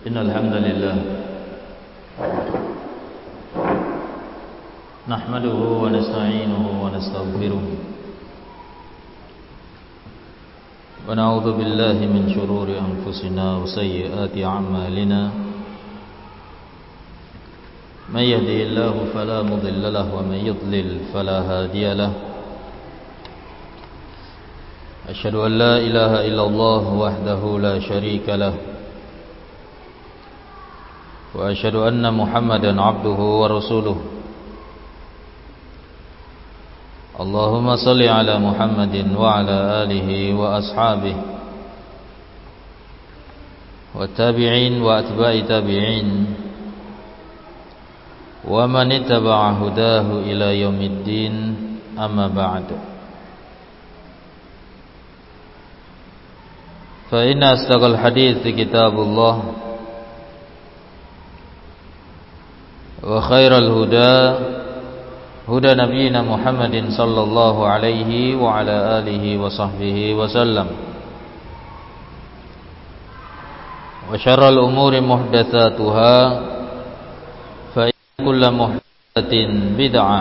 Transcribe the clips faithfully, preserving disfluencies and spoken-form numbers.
إن الحمد لله نحمده ونستعينه ونستغفره ونعوذ بالله من شرور أنفسنا وسيئات أعمالنا من يهده الله فلا مضل له ومن يضلل فلا هادي له أشهد أن لا إله إلا الله وحده لا شريك له وأشهد أن محمدا عبده ورسوله اللهم صل على محمد وعلى آله وأصحابه والتابعين وأتباع تابعين ومن اتبع هداه إلى يوم الدين أما بعد فإن أصدق الحديث كتاب الله وخير الهدى هدى نبينا محمد صلى الله عليه وعلى آله وصحبه وسلم وشر الأمور محدثاتها فإن كل محدثة بدعة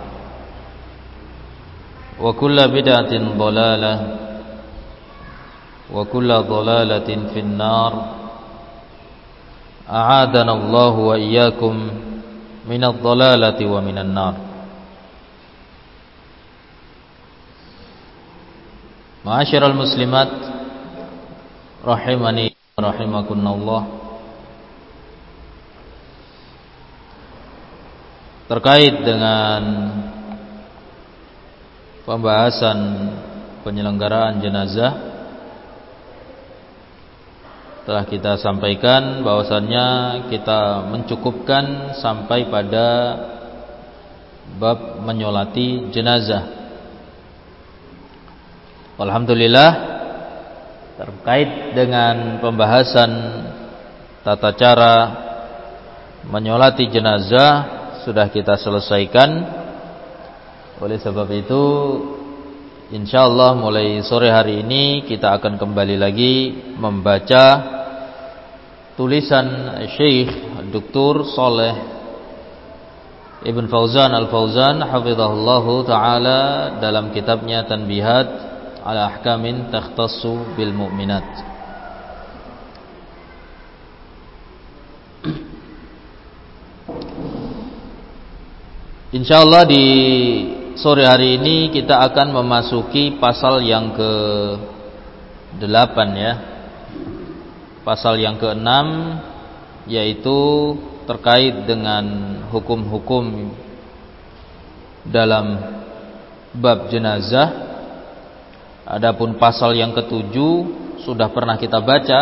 وكل بدعة ضلالة وكل ضلالة في النار أعاذنا الله وإياكم من الضلالة ومن النار. Ma'asyiral muslimat rahimani rahimakumullah. Terkait dengan pembahasan penyelenggaraan jenazah, telah kita sampaikan bahwasannya kita mencukupkan sampai pada bab menyolati jenazah. Alhamdulillah, terkait dengan pembahasan tata cara menyolati jenazah sudah kita selesaikan. Oleh sebab itu, insyaallah mulai sore hari ini kita akan kembali lagi membaca tulisan Syekh Doktor Shalih Ibn Fauzan Al-Fauzan hafizahullahu taala dalam kitabnya Tanbihat ala Ahkamin Takhtassu bil Mu'minat. Insyaallah di sore hari ini kita akan memasuki pasal yang ke delapan ya. Pasal yang keenam, yaitu terkait dengan hukum-hukum dalam bab jenazah. Adapun pasal yang ketujuh sudah pernah kita baca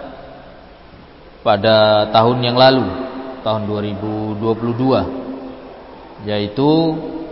pada tahun yang lalu, tahun dua ribu dua puluh dua, yaitu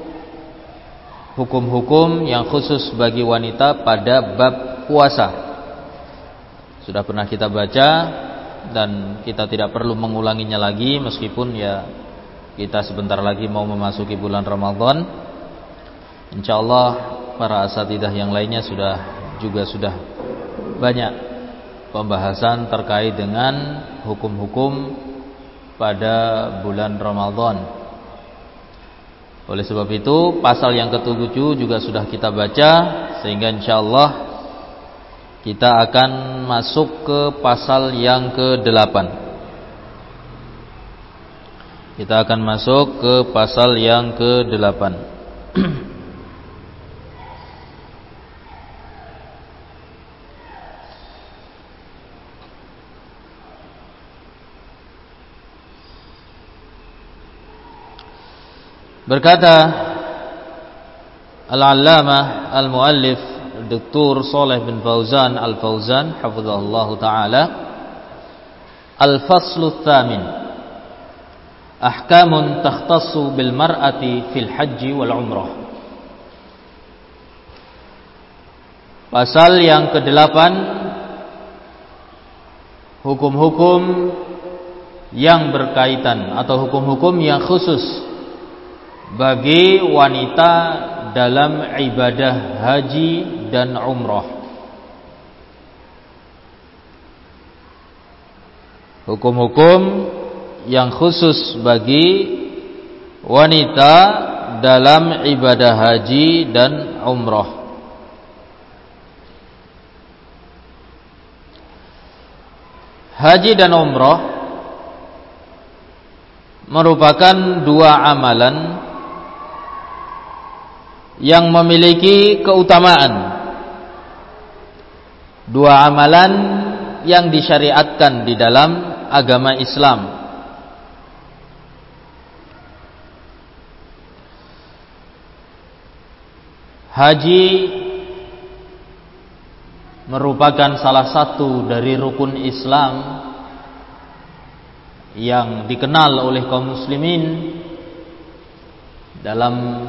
hukum-hukum yang khusus bagi wanita pada bab puasa. Sudah pernah kita baca dan kita tidak perlu mengulanginya lagi, meskipun ya kita sebentar lagi mau memasuki bulan Ramadan. Insyaallah para asatidah yang lainnya sudah juga sudah banyak pembahasan terkait dengan hukum-hukum pada bulan Ramadan. Oleh sebab itu pasal yang ketujuh juga sudah kita baca, sehingga insyaallah kita akan masuk ke pasal yang kedelapan. Kita akan masuk ke pasal yang kedelapan. Berkata Al-Allamah Al-Muallif Doktor Shalih bin Fauzan Al-Fauzan hafizahullahu taala, Al-Faslu Tsamin, Ahkamun takhtassu bil mar'ati fil haji wal umrah. Pasal yang kedelapan, hukum-hukum yang berkaitan atau hukum-hukum yang khusus bagi wanita dalam ibadah haji dan umrah. hukum-hukum yang khusus bagi wanita dalam ibadah haji dan umrah. Haji dan umrah merupakan dua amalan yang memiliki keutamaan, dua amalan yang disyariatkan di dalam agama Islam. Haji merupakan salah satu dari rukun Islam yang dikenal oleh kaum muslimin dalam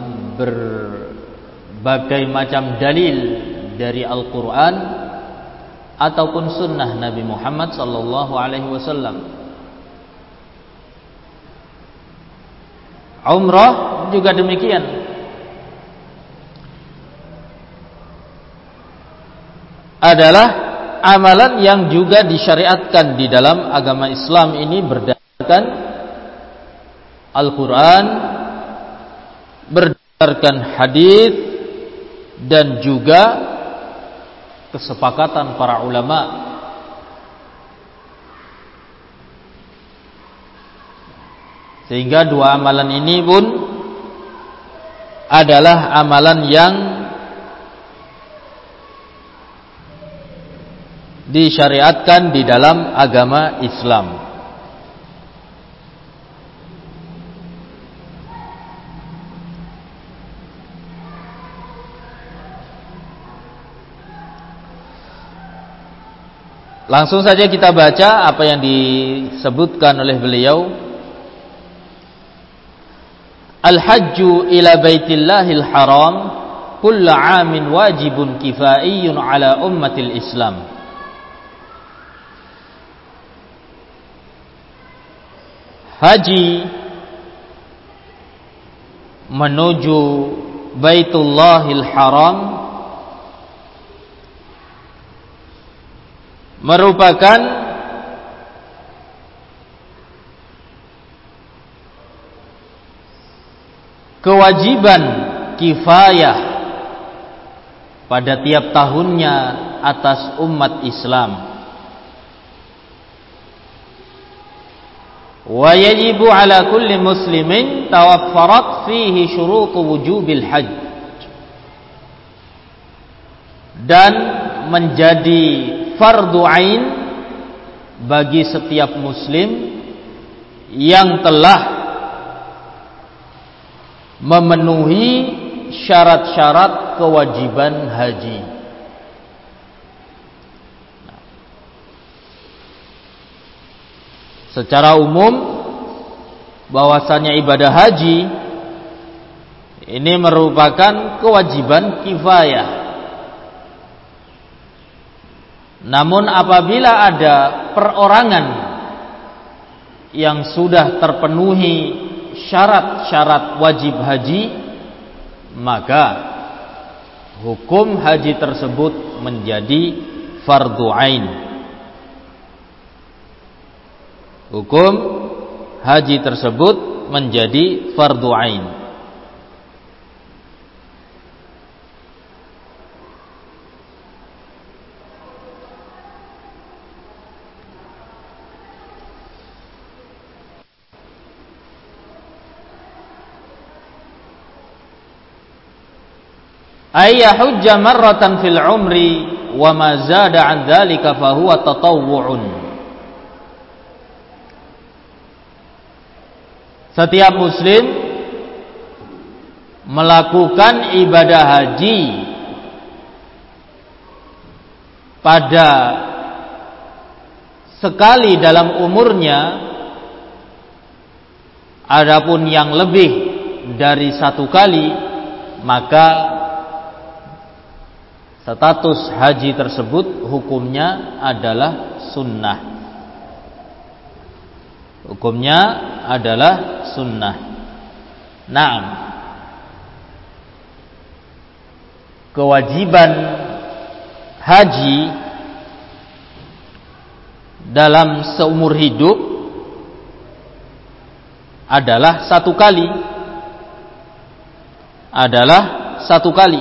berbagai macam dalil dari Al-Quran ataupun sunnah Nabi Muhammad sallallahu alaihi wasallam. Umrah juga demikian. Adalah amalan yang juga disyariatkan di dalam agama Islam ini berdasarkan Al-Quran, berdasarkan hadis, dan juga kesepakatan para ulama. Sehingga dua amalan ini pun adalah amalan yang disyariatkan di dalam agama Islam. Langsung saja kita baca apa yang disebutkan oleh beliau. Al-hajju ila baitillahil haram kullu 'amin wajibun kifaiyun ala ummatil Islam. Haji menuju Baitullahil Haram merupakan kewajiban kifayah pada tiap tahunnya atas umat Islam. Wa yajibu ala kulli muslimin tawaffarat fihi syurutu wujubil hajj, dan menjadi fardu ain bagi setiap muslim yang telah memenuhi syarat-syarat kewajiban haji. Secara umum bahwasanya ibadah haji ini merupakan kewajiban kifayah. Namun apabila ada perorangan yang sudah terpenuhi syarat-syarat wajib haji, maka hukum haji tersebut menjadi fardu ain. Hukum haji tersebut menjadi fardu ain. Ay yahujja marratan fil umri wa ma zada an dzalika fa huwa tatawwu'un. Setiap muslim melakukan ibadah haji pada sekali dalam umurnya, adapun yang lebih dari satu kali, maka status haji tersebut hukumnya adalah sunnah. Hukumnya adalah sunnah. Naam. Kewajiban haji dalam seumur hidup adalah satu kali. Adalah satu kali.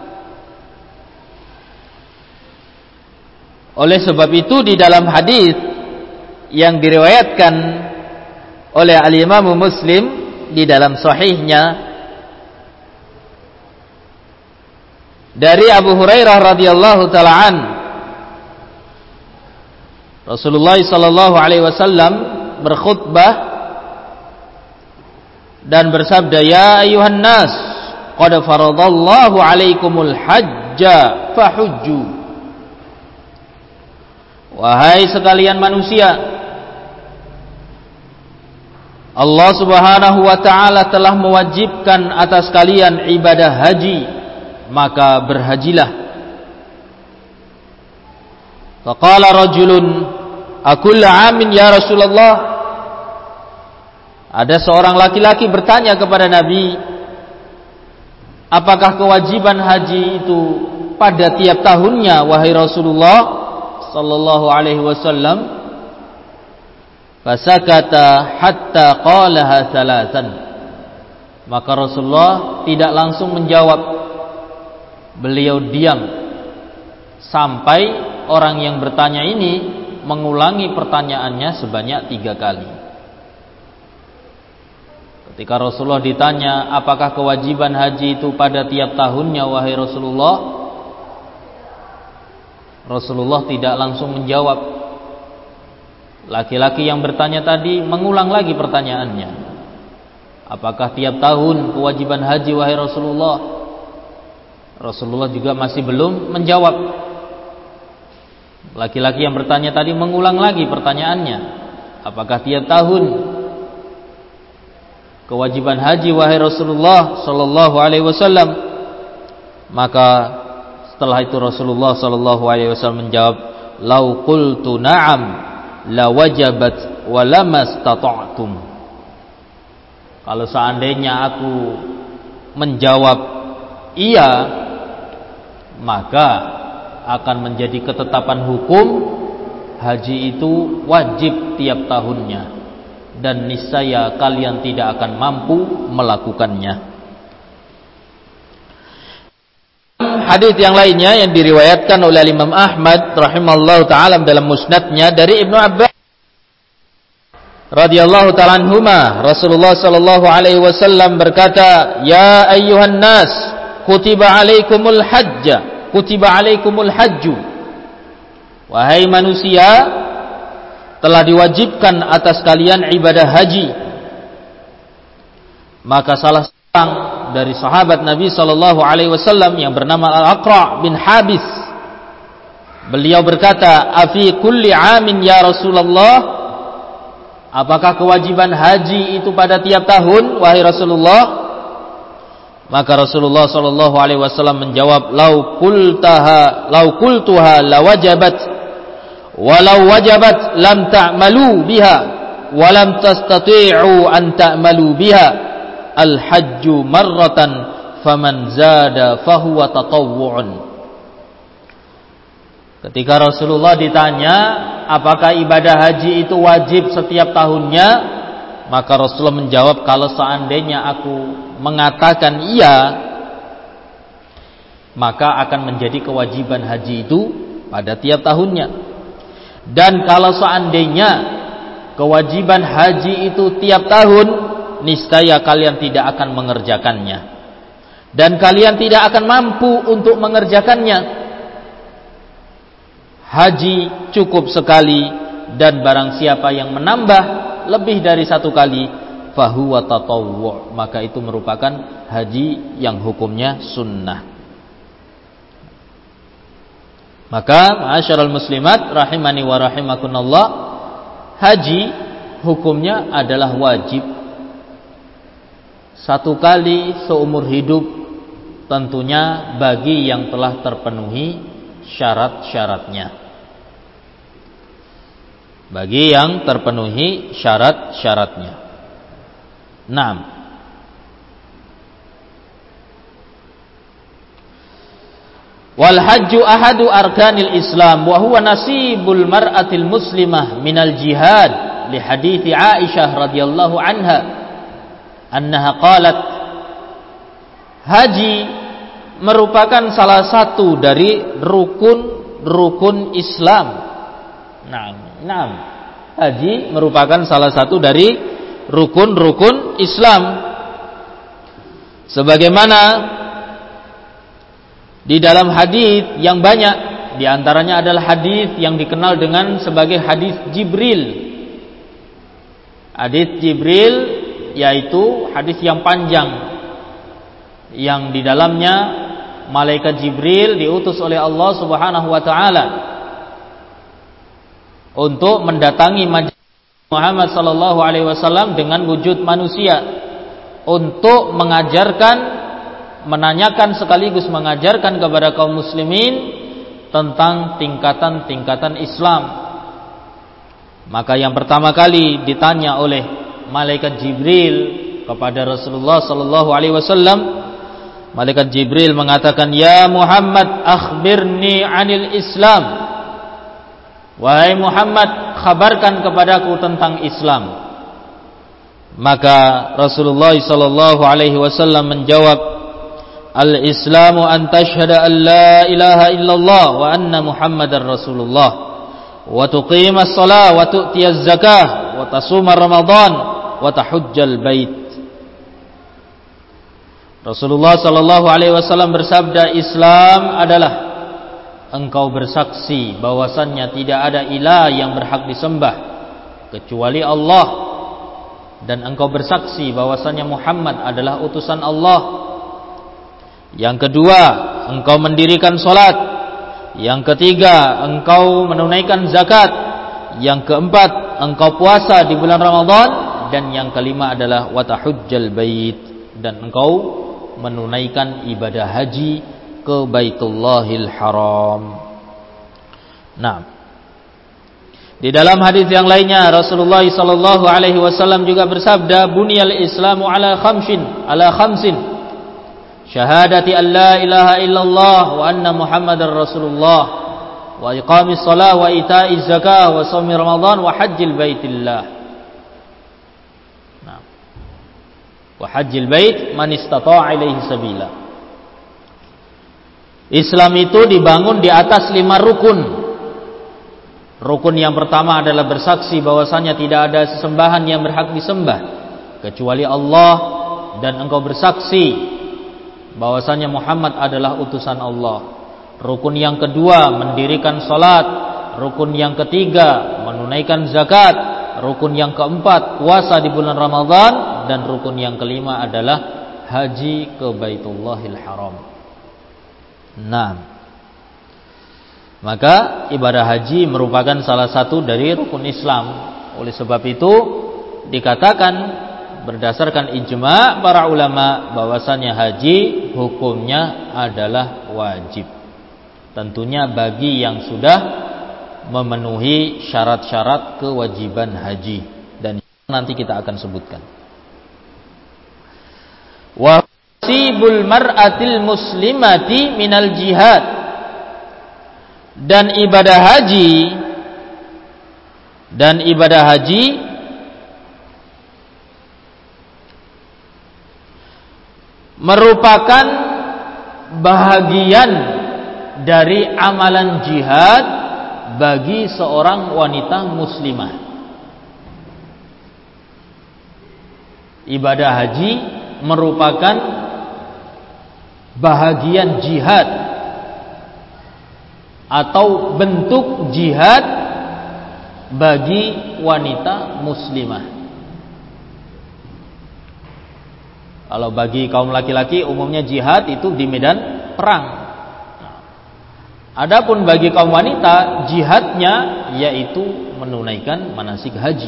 Oleh sebab itu di dalam hadis yang diriwayatkan oleh Al-Imam Muslim di dalam sahihnya dari Abu Hurairah radhiyallahu taala an, Rasulullah sallallahu alaihi wasallam berkhutbah dan bersabda, "Ya ayuhan nas, qad faradallahu alaikumul hajja fahujju." Wahai sekalian manusia, Allah Subhanahu wa taala telah mewajibkan atas kalian ibadah haji, maka berhajilah. Faqala rajulun, "Akulla 'amin ya Rasulullah?" Ada seorang laki-laki bertanya kepada Nabi, "Apakah kewajiban haji itu pada tiap tahunnya wahai Rasulullah sallallahu alaihi wasallam?" Fasakata hatta qalaha thalathan. Maka Rasulullah tidak langsung menjawab. Beliau diam sampai orang yang bertanya ini mengulangi pertanyaannya sebanyak tiga kali. Ketika Rasulullah ditanya, apakah kewajiban haji itu pada tiap tahunnya wahai Rasulullah, Rasulullah tidak langsung menjawab. Laki-laki yang bertanya tadi mengulang lagi pertanyaannya, apakah tiap tahun kewajiban haji wahai Rasulullah? Rasulullah juga masih belum menjawab. Laki-laki yang bertanya tadi mengulang lagi pertanyaannya, apakah tiap tahun kewajiban haji wahai Rasulullah sallallahu alaihi wasallam? Maka setelah itu Rasulullah sallallahu alaihi wasallam menjawab, "Lau qultu na'am la wajabat wa lamastata'tum." Kalau seandainya aku menjawab iya, maka akan menjadi ketetapan hukum haji itu wajib tiap tahunnya, dan niscaya kalian tidak akan mampu melakukannya. Hadis yang lainnya yang diriwayatkan oleh Imam Ahmad rahimallahu taala dalam musnadnya dari Ibnu Abbas radhiyallahu taala anhuma, Rasulullah sallallahu alaihi wasallam berkata, "Ya ayyuhan nas, kutiba alaikumul hajja, kutiba alaikumul hajju." Wahai manusia, telah diwajibkan atas kalian ibadah haji. Maka salah seorang dari sahabat Nabi sallallahu alaihi wasallam yang bernama Al-Aqra bin Habis, beliau berkata, "Afi kulli 'amin ya Rasulullah?" Apakah kewajiban haji itu pada tiap tahun wahai Rasulullah? Maka Rasulullah sallallahu alaihi wasallam menjawab, "Lau qultaha lau qultuha lawajabat, walau wajabat lam ta'malu biha, wa lam tastati'u an ta'malu biha. Al-hajju marratan faman zada fahuwa tatawwu'un." Ketika Rasulullah ditanya apakah ibadah haji itu wajib setiap tahunnya, maka Rasulullah menjawab, kalau seandainya aku mengatakan iya, maka akan menjadi kewajiban haji itu pada tiap tahunnya. Dan kalau seandainya kewajiban haji itu tiap tahun, niscaya kalian tidak akan mengerjakannya, dan kalian tidak akan mampu untuk mengerjakannya. Haji cukup sekali, dan barang siapa yang menambah lebih dari satu kali, fahuwa tatawwu', maka itu merupakan haji yang hukumnya sunnah. Maka ma'asyiral muslimat rahimani wa rahimakumullah, haji hukumnya adalah wajib satu kali seumur hidup, tentunya bagi yang telah terpenuhi syarat-syaratnya. Bagi yang terpenuhi syarat-syaratnya. Naam. Wal hajju ahadu arkanil Islam wa huwa nasibul mar'atil muslimah minal jihad li hadithi Aisyah radhiyallahu anha annaha qalat, haji merupakan salah satu dari rukun-rukun Islam. Nah, nah, haji merupakan salah satu dari rukun-rukun Islam. Sebagaimana di dalam hadis yang banyak, di antaranya adalah hadis yang dikenal dengan sebagai hadis Jibril. Hadis Jibril yaitu hadis yang panjang yang di dalamnya malaikat Jibril diutus oleh Allah Subhanahu wa taala untuk mendatangi majelis Muhammad sallallahu alaihi wasallam dengan wujud manusia untuk mengajarkan, menanyakan sekaligus mengajarkan kepada kaum muslimin tentang tingkatan-tingkatan Islam. Maka yang pertama kali ditanya oleh malaikat Jibril kepada Rasulullah sallallahu alaihi wasallam, malaikat Jibril mengatakan, "Ya Muhammad, akhbirni 'anil Islam." Wahai Muhammad, khabarkan kepadaku tentang Islam. Maka Rasulullah sallallahu alaihi wasallam menjawab, Al-Islamu an tashhada an la ilaha illallah wa anna Muhammadar Rasulullah wa tuqimas shalah wa tu'tiyaz zakah wa tasuma Ramadan wa tahujjal bait. Rasulullah sallallahu alaihi wasallam bersabda, Islam adalah engkau bersaksi bahwasannya tidak ada ilah yang berhak disembah kecuali Allah, dan engkau bersaksi bahwasannya Muhammad adalah utusan Allah. Yang kedua, engkau mendirikan salat. Yang ketiga, engkau menunaikan zakat. Yang keempat, engkau puasa di bulan Ramadan. Dan yang kelima adalah watahujjal bait, dan engkau menunaikan ibadah haji ke Baitullahil Haram. Nah, di dalam hadis yang lainnya Rasulullah sallallahu alaihi wasallam juga bersabda, Bunyal Islamu ala khamsin, ala khamsin. Syahadati an la ilaha illallah wa anna Muhammadar Rasulullah wa iqamis shalah wa ita'iz zakah wa shaumi Ramadan wa hajjil baitillah. Nah, wa hajjil bait man istata'a ilaihi sabila. Islam itu dibangun di atas lima rukun. Rukun yang pertama adalah bersaksi bahwasanya tidak ada sesembahan yang berhak disembah kecuali Allah, dan engkau bersaksi bahwasanya Muhammad adalah utusan Allah. Rukun yang kedua mendirikan salat. Rukun yang ketiga menunaikan zakat. Rukun yang keempat puasa di bulan Ramadan, dan rukun yang kelima adalah haji ke Baitullahil Haram. Nah, maka ibadah haji merupakan salah satu dari rukun Islam. Oleh sebab itu dikatakan berdasarkan ijma' para ulama bahwasanya haji hukumnya adalah wajib. Tentunya bagi yang sudah memenuhi syarat-syarat kewajiban haji, dan nanti kita akan sebutkan. Wa sibul mar'atil muslimati minal jihad, dan ibadah haji dan ibadah haji merupakan bahagian dari amalan jihad bagi seorang wanita muslimah. Ibadah haji merupakan bahagian jihad atau bentuk jihad bagi wanita muslimah. Kalau bagi kaum laki-laki umumnya jihad itu di medan perang. Adapun bagi kaum wanita jihadnya yaitu menunaikan manasik haji.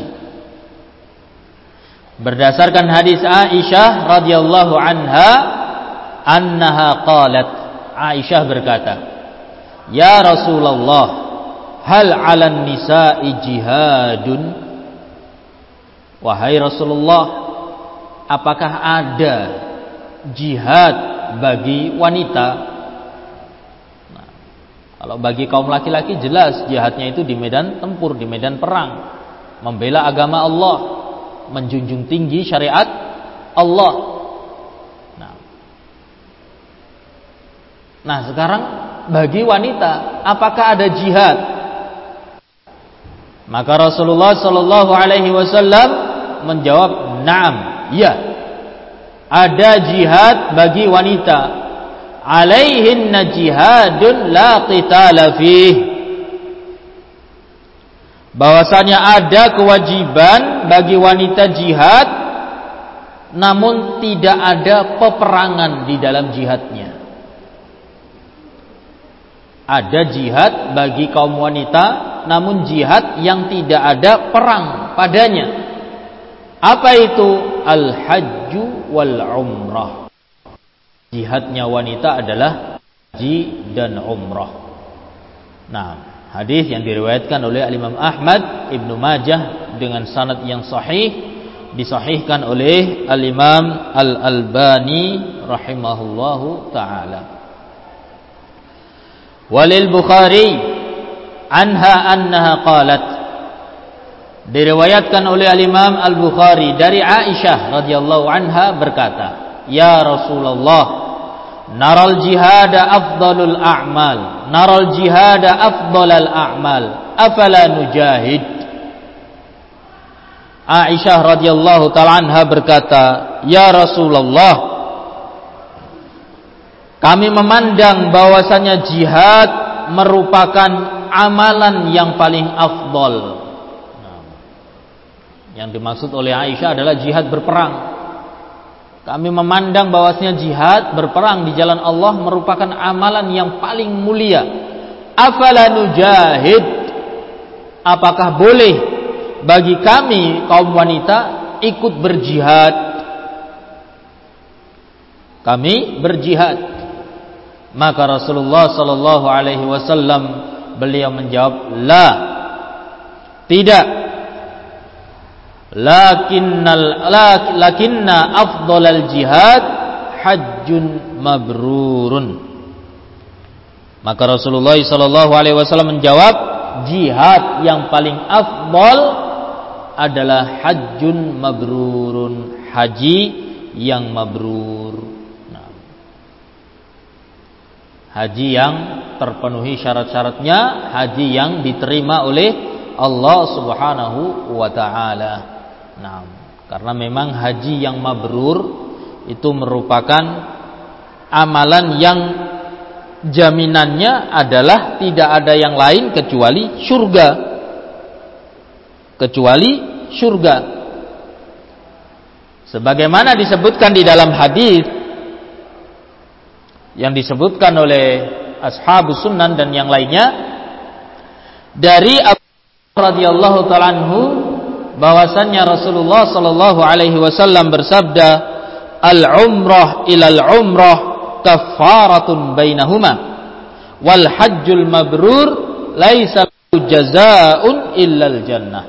Berdasarkan hadis Aisyah radhiyallahu anha, annaha qalat, Aisyah berkata, Ya Rasulullah, hal 'alan nisa'i jihadun? Wahai Rasulullah, apakah ada jihad bagi wanita? Nah, Kalau bagi kaum laki-laki jelas jihadnya itu di medan tempur, di medan perang, membela agama Allah, menjunjung tinggi syariat Allah. Nah, nah sekarang bagi wanita, apakah ada jihad? Maka Rasulullah Shallallahu Alaihi Wasallam menjawab, "Naam, ya, ada jihad bagi wanita. Alaihinna jihadun la qitala fih." Bahwasanya ada kewajiban bagi wanita jihad, namun tidak ada peperangan di dalam jihadnya. Ada jihad bagi kaum wanita, namun jihad yang tidak ada perang padanya. Apa itu? Al-hajju wal umrah. Jihadnya wanita adalah haji dan umrah. Nah, hadis yang diriwayatkan oleh Imam Ahmad, Ibnu Majah dengan sanad yang sahih, disahihkan oleh Al-Imam Al-Albani rahimahullahu taala. Walil Bukhari anha annaha qalat, diriwayatkan oleh Al-Imam Al-Bukhari dari Aisyah radhiyallahu anha berkata, "Ya Rasulullah, naral jihada afdalul a'mal, naral jihada afdalal a'mal, afala nujahid?" Aisyah radhiyallahu ta'ala anha berkata, "Ya Rasulullah, kami memandang bahwasanya jihad merupakan amalan yang paling afdal." Nah, yang dimaksud oleh Aisyah adalah jihad berperang. Kami memandang bahwasanya jihad berperang di jalan Allah merupakan amalan yang paling mulia. Afala nujahid? Apakah boleh bagi kami kaum wanita ikut berjihad? Kami berjihad. Maka Rasulullah sallallahu alaihi wasallam beliau menjawab, "La, tidak. Lakinnal lakinna afdhalal jihad hajjun mabrurun." Maka Rasulullah sallallahu alaihi wasallam menjawab, jihad yang paling afdal adalah hajjun mabrurun, haji yang mabrur. Haji yang terpenuhi syarat-syaratnya, haji yang diterima oleh Allah Subhanahu wa taala. Nah, karena memang haji yang mabrur itu merupakan amalan yang jaminannya adalah tidak ada yang lain kecuali surga. Kecuali surga. Sebagaimana disebutkan di dalam hadis yang disebutkan oleh Ashabus Sunan dan yang lainnya dari Abu radhiyallahu ta'ala anhu, bahwasannya Rasulullah sallallahu alaihi wasallam bersabda, "Al-umrah ilal umrah kaffaratun bainahuma wal hajjul mabrur laisa jazaa'un illal jannah."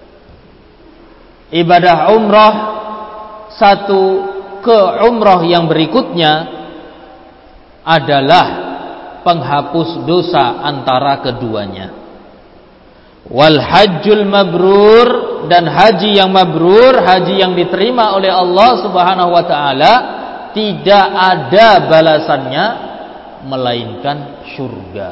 Ibadah umrah satu ke umrah yang berikutnya adalah penghapus dosa antara keduanya. Wal hajjul mabrur, dan haji yang mabrur, haji yang diterima oleh Allah Subhanahu wa taala, tidak ada balasannya melainkan surga.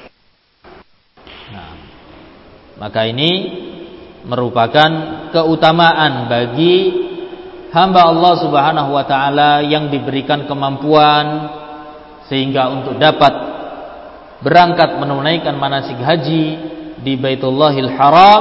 Nah, maka ini merupakan keutamaan bagi hamba Allah Subhanahu wa taala yang diberikan kemampuan sehingga untuk dapat berangkat menunaikan manasik haji di Baitullahil Haram,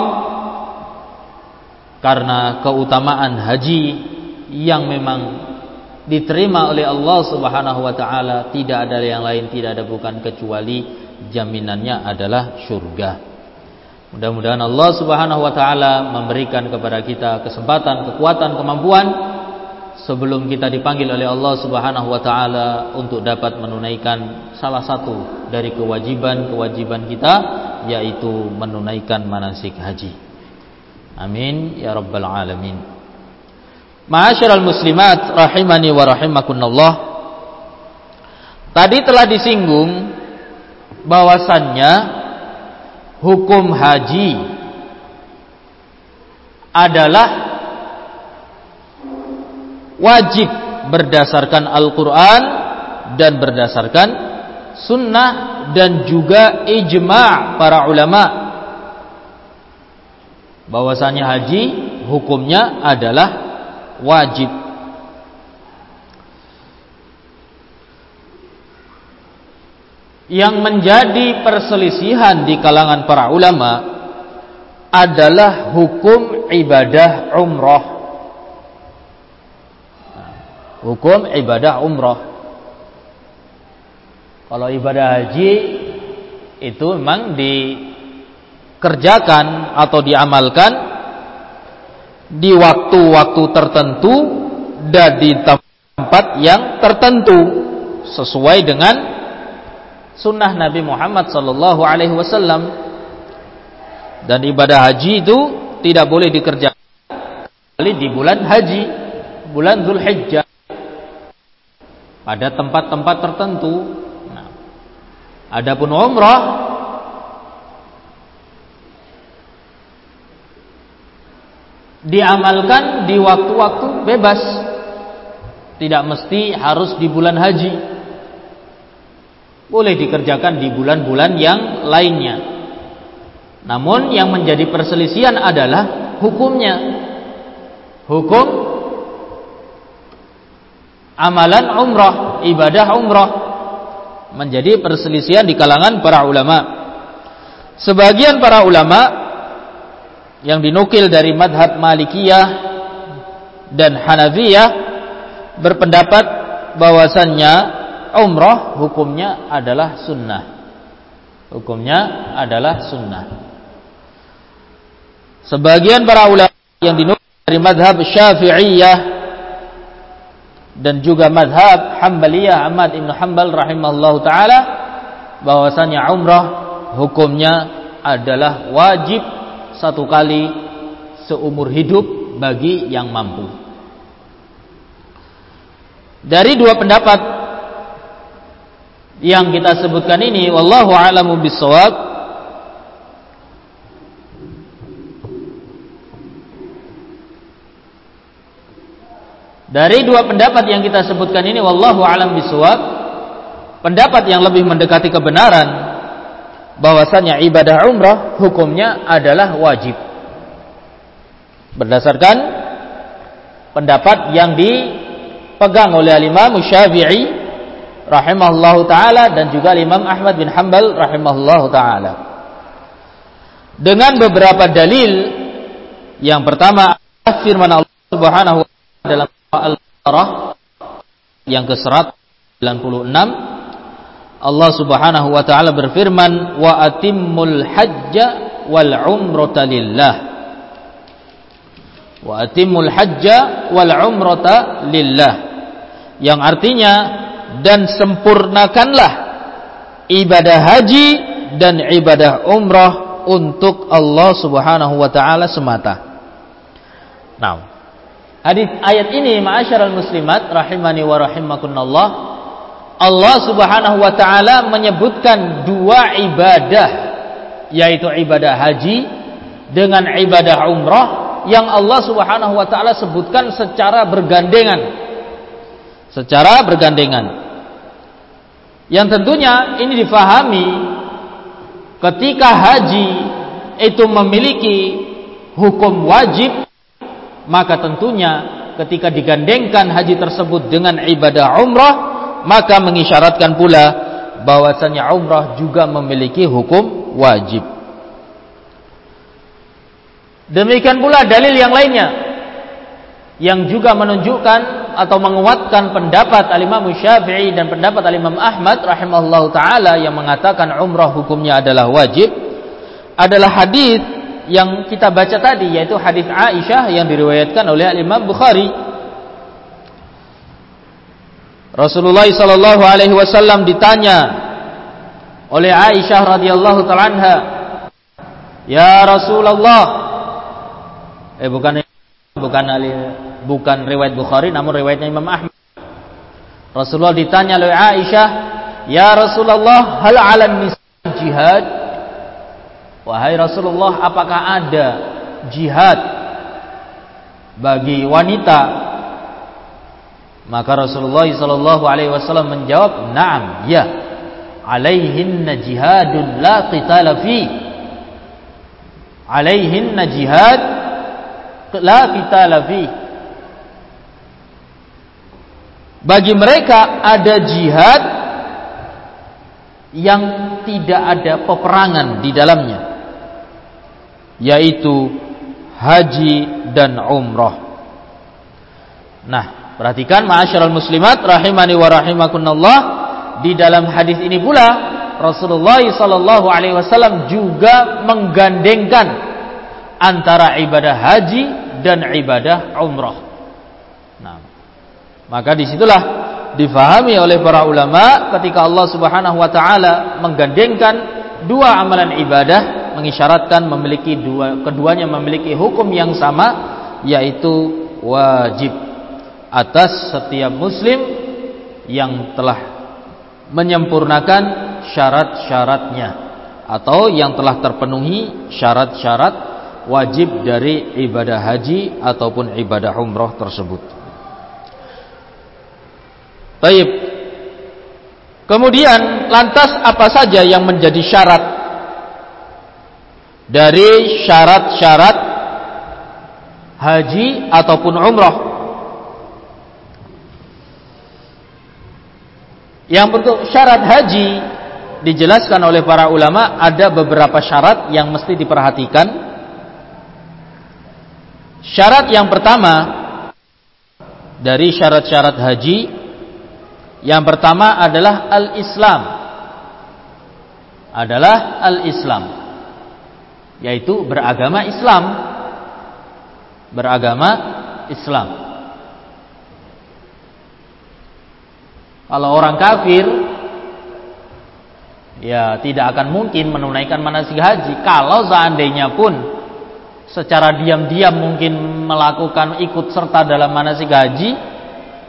karena keutamaan haji yang memang diterima oleh Allah Subhanahu wa taala, tidak ada yang lain, tidak ada bukan kecuali jaminannya adalah surga. Mudah-mudahan Allah Subhanahu wa taala memberikan kepada kita kesempatan, kekuatan, kemampuan sebelum kita dipanggil oleh Allah Subhanahu wa taala untuk dapat menunaikan salah satu dari kewajiban-kewajiban kita, yaitu menunaikan manasik haji. Amin ya rabbal alamin. Ma'asyiral muslimat rahimani wa rahimakumullah. Tadi telah disinggung bahwasannya hukum haji adalah wajib berdasarkan Al-Quran dan berdasarkan sunnah dan juga ijma' para ulama, bahwasannya haji hukumnya adalah wajib. Yang menjadi perselisihan di kalangan para ulama adalah hukum ibadah umrah. Hukum ibadah umrah. Kalau ibadah haji itu memang dikerjakan atau diamalkan di waktu-waktu tertentu dan di tempat yang tertentu sesuai dengan sunnah Nabi Muhammad sallallahu alaihi wasallam. Dan ibadah haji itu tidak boleh dikerjakan kecuali di bulan haji, bulan Dzulhijjah, pada tempat-tempat tertentu. Nah, adapun umrah diamalkan di waktu-waktu bebas, tidak mesti harus di bulan haji. Boleh dikerjakan di bulan-bulan yang lainnya. Namun yang menjadi perselisihan adalah hukumnya. Hukum amalan umrah, ibadah umrah, menjadi perselisihan di kalangan para ulama. Sebagian para ulama yang dinukil dari madhab Malikiyah dan Hanafiyah berpendapat bahwasannya umrah hukumnya adalah sunnah. Hukumnya adalah sunnah. Sebagian para ulama yang dinukil dari madhab Syafi'iyah dan juga madhab Hanbaliyah, Ahmad ibn Hanbal rahimahullahu ta'ala, bahwasanya umrah hukumnya adalah wajib satu kali seumur hidup bagi yang mampu. Dari dua pendapat yang kita sebutkan ini, wallahu a'lamu bissawab, dari dua pendapat yang kita sebutkan ini, wallahu a'lam bissawab, pendapat yang lebih mendekati kebenaran bahwasanya ibadah umrah hukumnya adalah wajib, berdasarkan pendapat yang dipegang oleh Imam Syafi'i rahimahullahu ta'ala dan juga Imam Ahmad bin Hanbal rahimahullahu ta'ala, dengan beberapa dalil. Yang pertama firman Allah subhanahu wa ta'ala dalam Al-Baqarah yang ke seratus sembilan puluh enam, Allah subhanahu wa ta'ala berfirman, wa atimmul hajja wal umrata lillah, wa atimmul hajja wal umrata lillah, yang artinya dan sempurnakanlah ibadah haji dan ibadah umrah untuk Allah subhanahu wa ta'ala semata. Nah, hadis ayat ini ma'asyiral muslimat rahimani wa rahimakumullah, Allah subhanahu wa ta'ala menyebutkan dua ibadah, yaitu ibadah haji dengan ibadah umrah, yang Allah subhanahu wa ta'ala sebutkan secara bergandengan. Secara bergandengan. Yang tentunya ini difahami ketika haji itu memiliki hukum wajib, maka tentunya ketika digandengkan haji tersebut dengan ibadah umrah, maka mengisyaratkan pula bahwasanya umrah juga memiliki hukum wajib. Demikian pula dalil yang lainnya yang juga menunjukkan atau menguatkan pendapat Al-Imam Syafi'i dan pendapat Al-Imam Ahmad rahimahullahu ta'ala yang mengatakan umrah hukumnya adalah wajib, adalah hadis yang kita baca tadi, yaitu hadis Aisyah yang diriwayatkan oleh Al-Imam Bukhari. Rasulullah sallallahu alaihi wasallam ditanya oleh Aisyah radhiyallahu ta'ala anha, "Ya Rasulullah," eh bukan bukan bukan riwayat Bukhari namun riwayatnya Imam Ahmad. Rasulullah ditanya oleh Aisyah, "Ya Rasulullah, hal 'alan nisa jihad?" Wahai Rasulullah, apakah ada jihad bagi wanita? Maka Rasulullah sallallahu alaihi wasallam menjawab, "Na'am, ya. 'Alaihinna jihadun la qitala fi." 'Alaihinna jihad la qitala fi. Bagi mereka ada jihad yang tidak ada peperangan di dalamnya, yaitu haji dan umrah. Nah, perhatikan ma'asyiral muslimat rahimani wa rahimakumullah, di dalam hadis ini pula Rasulullah sallallahu alaihi wasallam juga menggandengkan antara ibadah haji dan ibadah umrah. Nah, maka disitulah difahami oleh para ulama ketika Allah Subhanahu wa taala menggandengkan dua amalan ibadah, mengisyaratkan memiliki dua, keduanya memiliki hukum yang sama, yaitu wajib atas setiap muslim yang telah menyempurnakan syarat-syaratnya atau yang telah terpenuhi syarat-syarat wajib dari ibadah haji ataupun ibadah umrah tersebut. Baik. Kemudian lantas apa saja yang menjadi syarat dari syarat-syarat haji ataupun umrah? Yang bentuk syarat haji dijelaskan oleh para ulama ada beberapa syarat yang mesti diperhatikan. Syarat yang pertama dari syarat-syarat haji, yang pertama adalah al-Islam. Adalah al-Islam, yaitu beragama Islam. Beragama Islam. Kalau orang kafir, ya tidak akan mungkin menunaikan manasik haji. Kalau seandainya pun secara diam-diam mungkin melakukan ikut serta dalam manasik haji,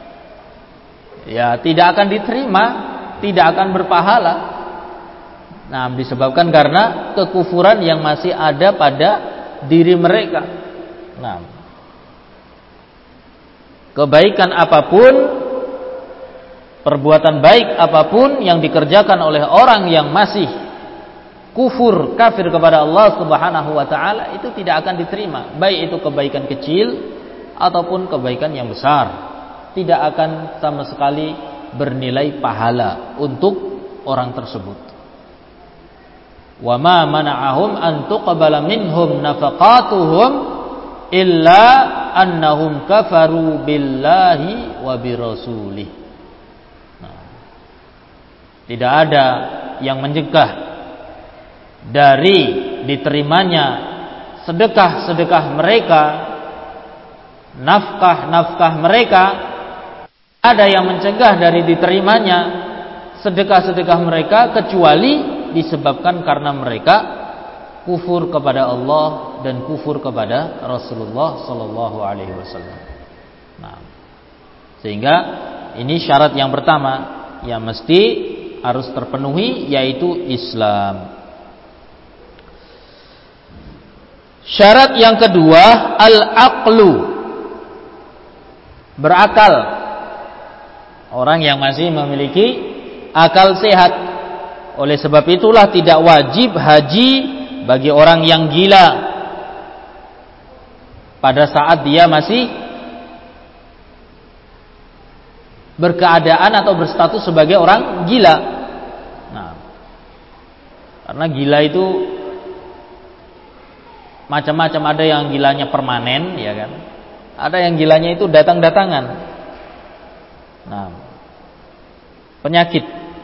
ya tidak akan diterima, tidak akan berpahala. Nah, disebabkan karena kekufuran yang masih ada pada diri mereka. Nah, kebaikan apapun, perbuatan baik apapun yang dikerjakan oleh orang yang masih kufur, kafir kepada Allah Subhanahu wa taala, itu tidak akan diterima, baik itu kebaikan kecil ataupun kebaikan yang besar. Tidak akan sama sekali bernilai pahala untuk orang tersebut. Wa ma mana'ahum an tuqbala minhum nafaqatuhum illa annahum kafaru billahi wa birasulih. Nah, tidak ada yang mencegah dari diterimanya sedekah-sedekah mereka, nafkah-nafkah mereka. Ada yang mencegah dari diterimanya sedekah-sedekah mereka kecuali disebabkan karena mereka kufur kepada Allah dan kufur kepada Rasulullah sallallahu alaihi wasallam. Nah, sehingga ini syarat yang pertama yang mesti harus terpenuhi, yaitu Islam. Syarat yang kedua, al-aqlu, berakal. Orang yang masih memiliki akal sehat. Oleh sebab itulah tidak wajib haji bagi orang yang gila pada saat dia masih berkeadaan atau berstatus sebagai orang gila. Nah, karena gila itu macam-macam, ada yang gilanya permanen, ya kan? Ada yang gilanya itu datang-datangan. Nah, penyakit.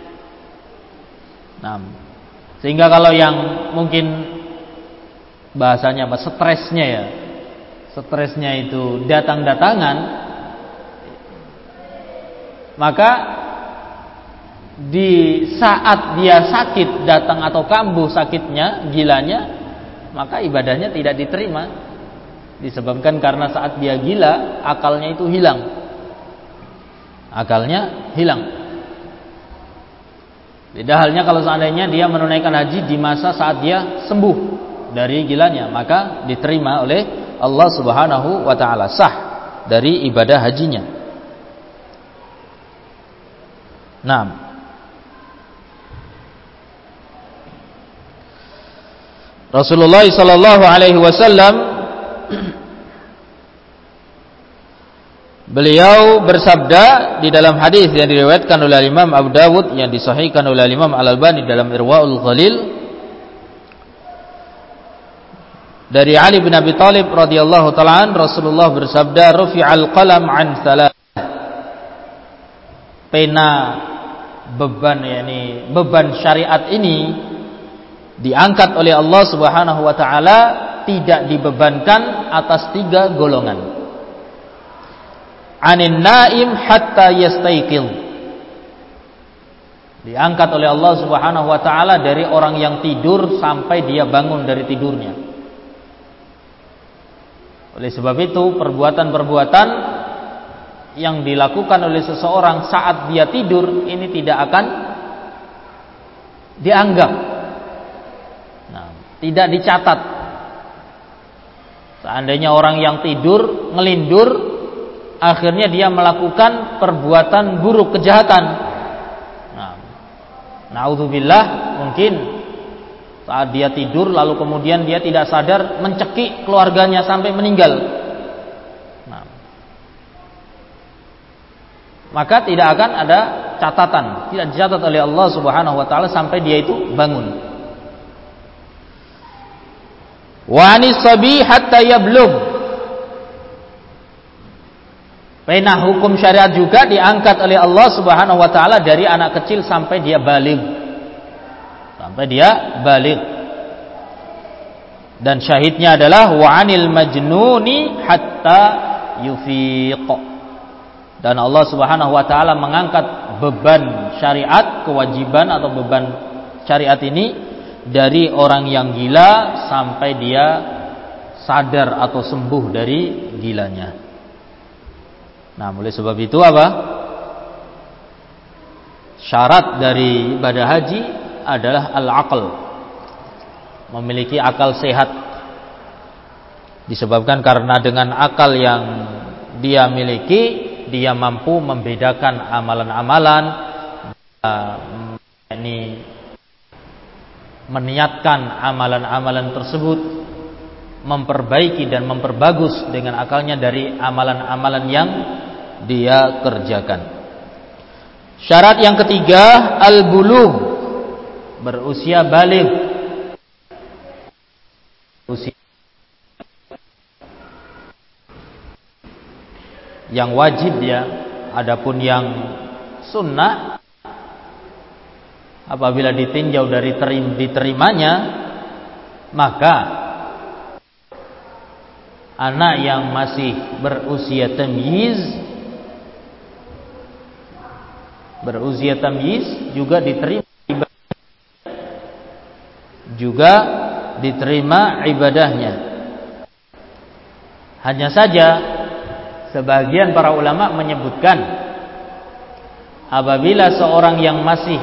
Nah, sehingga kalau yang mungkin bahasanya apa, stresnya ya, stresnya itu datang-datangan, maka di saat dia sakit, datang atau kambuh sakitnya, gilanya, maka ibadahnya tidak diterima, disebabkan karena saat dia gila akalnya itu hilang. Akalnya hilang. Beda halnya kalau seandainya dia menunaikan haji di masa saat dia sembuh dari gilanya, maka diterima oleh Allah Subhanahu wa taala, sah dari ibadah hajinya. Naam. Rasulullah sallallahu alaihi wasallam beliau bersabda di dalam hadis yang diriwayatkan oleh Imam Abu Dawud, yang disahihkan oleh Imam Al-Albani dalam Irwaul Ghalil, dari Ali bin Abi Thalib radhiyallahu ta'ala an, Rasulullah bersabda, rufi'al qalam an thalath, pena beban yakni beban syariat ini diangkat oleh Allah Subhanahu wa taala, tidak dibebankan atas tiga golongan. Anin naim hatta yastaiqil, diangkat oleh Allah Subhanahu wa taala dari orang yang tidur sampai dia bangun dari tidurnya. Oleh sebab itu, perbuatan-perbuatan yang dilakukan oleh seseorang saat dia tidur ini tidak akan dianggap, nah, tidak dicatat. Seandainya orang yang tidur ngelindur, akhirnya dia melakukan perbuatan buruk, kejahatan, nah, naudzubillah, mungkin saat dia tidur lalu kemudian dia tidak sadar mencekik keluarganya sampai meninggal, maka tidak akan ada catatan, tidak dicatat oleh Allah Subhanahu wa taala sampai dia itu bangun. Wa anis sabi hatta yablugh, pena hukum syariat juga diangkat oleh Allah Subhanahu wa taala dari anak kecil sampai dia baligh, sampai dia baligh. Dan syahidnya adalah wa anil majnuni hatta yufiq, dan Allah Subhanahu wa taala mengangkat beban syariat, kewajiban atau beban syariat ini dari orang yang gila sampai dia sadar atau sembuh dari gilanya. Nah, oleh sebab itu apa? Syarat dari ibadah haji adalah al-aql, memiliki akal sehat. Disebabkan karena dengan akal yang dia miliki, dia mampu membedakan amalan-amalan, ini meniatkan amalan-amalan tersebut, memperbaiki dan memperbagus dengan akalnya dari amalan-amalan yang dia kerjakan. Syarat yang ketiga, al-bulugh, berusia baligh. Usia yang wajib ya, adapun yang sunnah apabila ditinjau dari terim, diterimanya, maka anak yang masih berusia tamyiz, berusia tamyiz juga diterima juga diterima ibadahnya. Hanya saja sebagian para ulama menyebutkan, apabila seorang yang masih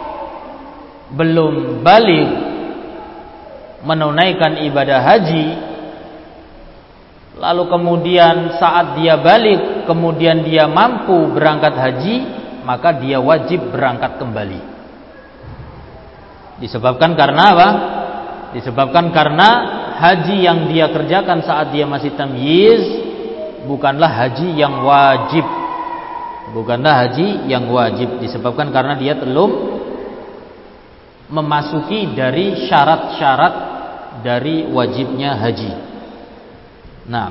belum baligh menunaikan ibadah haji, lalu kemudian saat dia baligh kemudian dia mampu berangkat haji, maka dia wajib berangkat kembali. Disebabkan karena apa? Disebabkan karena haji yang dia kerjakan saat dia masih tamyiz bukanlah haji yang wajib, bukanlah haji yang wajib, disebabkan karena dia belum memasuki dari syarat-syarat dari wajibnya haji. Nah,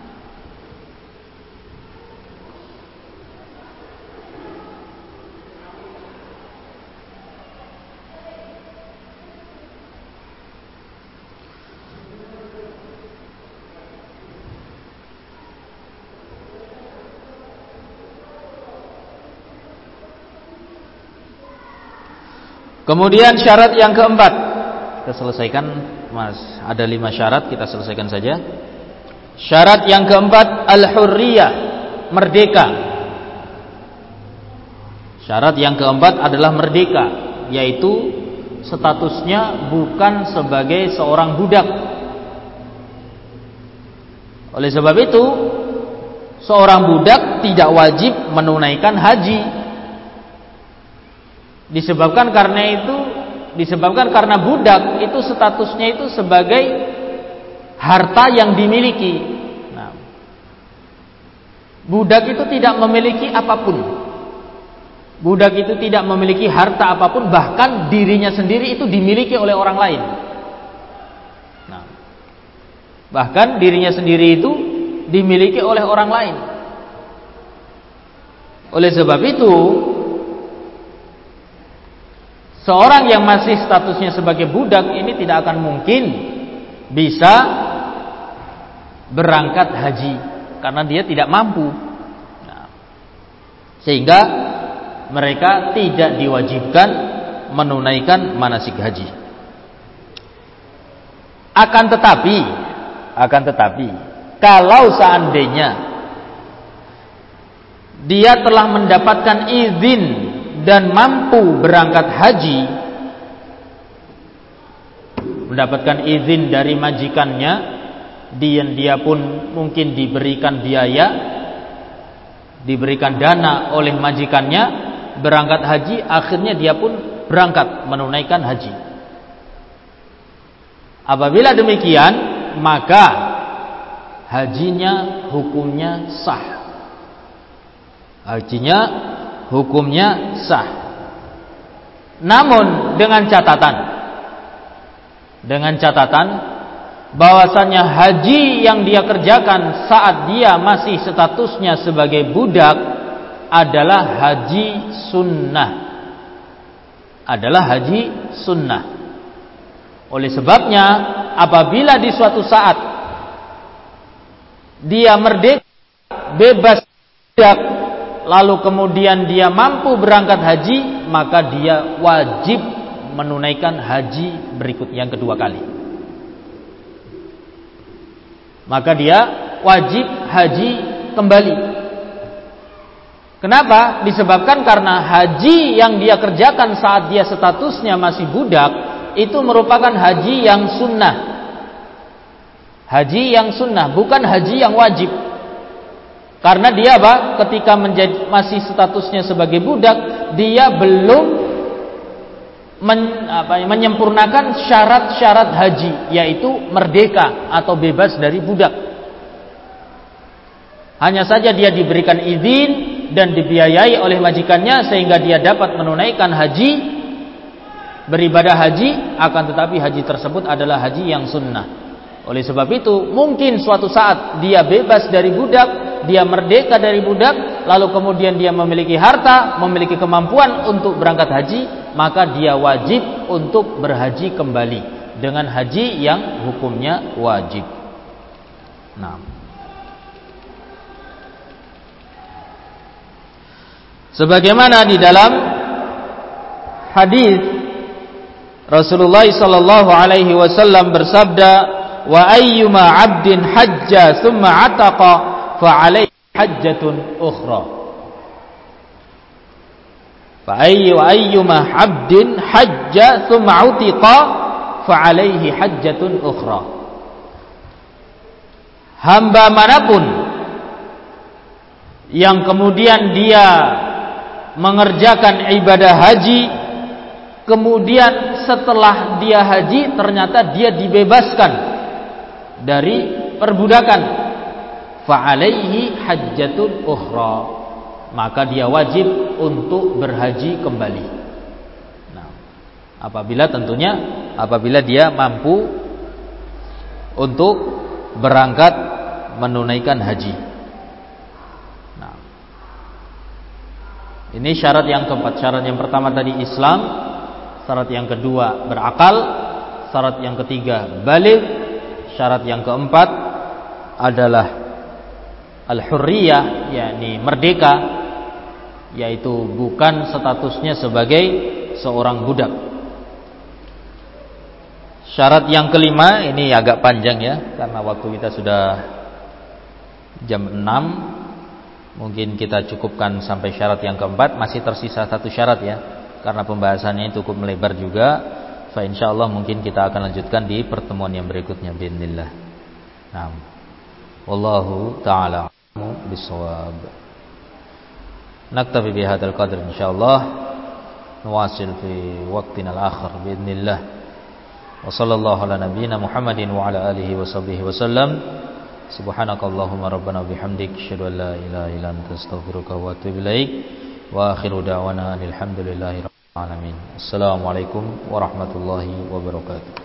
kemudian syarat yang keempat, kita selesaikan, Mas. Ada lima syarat, kita selesaikan saja. Syarat yang keempat, al-hurriyah, merdeka. Syarat yang keempat adalah merdeka, yaitu statusnya bukan sebagai seorang budak. Oleh sebab itu, seorang budak tidak wajib menunaikan haji. Disebabkan karena itu, disebabkan karena budak itu statusnya itu sebagai harta yang dimiliki. Nah, budak itu tidak memiliki apapun. Budak itu tidak memiliki harta apapun, bahkan dirinya sendiri itu dimiliki oleh orang lain. Nah, bahkan dirinya sendiri itu dimiliki oleh orang lain. Oleh sebab itu, seorang yang masih statusnya sebagai budak ini tidak akan mungkin bisa berangkat haji karena dia tidak mampu. Nah, sehingga mereka tidak diwajibkan menunaikan manasik haji. Akan tetapi, akan tetapi, kalau seandainya dia telah mendapatkan izin dan mampu berangkat haji, mendapatkan izin dari majikannya, dia dia pun mungkin diberikan biaya, diberikan dana oleh majikannya, berangkat haji, akhirnya dia pun berangkat menunaikan haji. Apabila demikian, maka hajinya hukumnya sah. Hajinya hukumnya sah. Namun dengan catatan, dengan catatan bahwasanya haji yang dia kerjakan saat dia masih statusnya sebagai budak adalah haji sunnah, adalah haji sunnah. Oleh sebabnya, apabila di suatu saat dia merdeka, bebas budak, lalu kemudian dia mampu berangkat haji, maka dia wajib menunaikan haji berikut yang kedua kali. Maka dia wajib haji kembali. Kenapa? Disebabkan karena haji yang dia kerjakan saat dia statusnya masih budak itu merupakan haji yang sunnah. Haji yang sunnah, bukan haji yang wajib. Karena dia apa? Ketika menjadi, masih statusnya sebagai budak, dia belum men, apa, menyempurnakan syarat-syarat haji, yaitu merdeka atau bebas dari budak. Hanya saja dia diberikan izin dan dibiayai oleh majikannya sehingga dia dapat menunaikan haji, beribadah haji, akan tetapi haji tersebut adalah haji yang sunnah. Oleh sebab itu, mungkin suatu saat dia bebas dari budak, dia merdeka dari budak, lalu kemudian dia memiliki harta, memiliki kemampuan untuk berangkat haji, maka dia wajib untuk berhaji kembali dengan haji yang hukumnya wajib. Nah, sebagaimana di dalam hadis Rasulullah sallallahu alaihi wasallam bersabda, wa ayyuma 'abdin hajja thumma 'ataqa fa 'alaihi hajjatun ukhra. Fa ayyu ayyuma 'abdin hajja thumma 'utiqa fa 'alaihi hajjatun ukhra. Hamba manapun yang kemudian dia mengerjakan ibadah haji, kemudian setelah dia haji ternyata dia dibebaskan dari perbudakan, fa'alaihi hajjatun ukhra, maka dia wajib untuk berhaji kembali. Nah, apabila tentunya apabila dia mampu untuk berangkat menunaikan haji. Nah, ini syarat yang keempat. Syarat yang pertama tadi Islam, syarat yang kedua berakal, syarat yang ketiga baligh, syarat yang keempat adalah al-hurriyah, yakni merdeka, yaitu bukan statusnya sebagai seorang budak. Syarat yang kelima ini agak panjang ya, karena waktu kita sudah jam enam. Mungkin kita cukupkan sampai syarat yang keempat. Masih tersisa satu syarat ya. karena pembahasannya cukup melebar juga, fa insyaallah mungkin kita akan lanjutkan di pertemuan yang berikutnya biidznillah. Naam. Wallahu taala a'lamu bissawab. Naktafi bihadzal qadr insyaallah. Nuwasil fi waqtina al-akhir biidznillah. Wa sallallahu ala nabiyyina Muhammadin wa ala alihi wa sahbihi wasallam. Subhanakallahumma rabbana bihamdik asyhadu an la ilaha illa anta astaghfiruka wa atubu ilaik. Wa akhiru da'wana alhamdulillahi rabbil alamin. Assalamualaikum warahmatullahi wabarakatuh.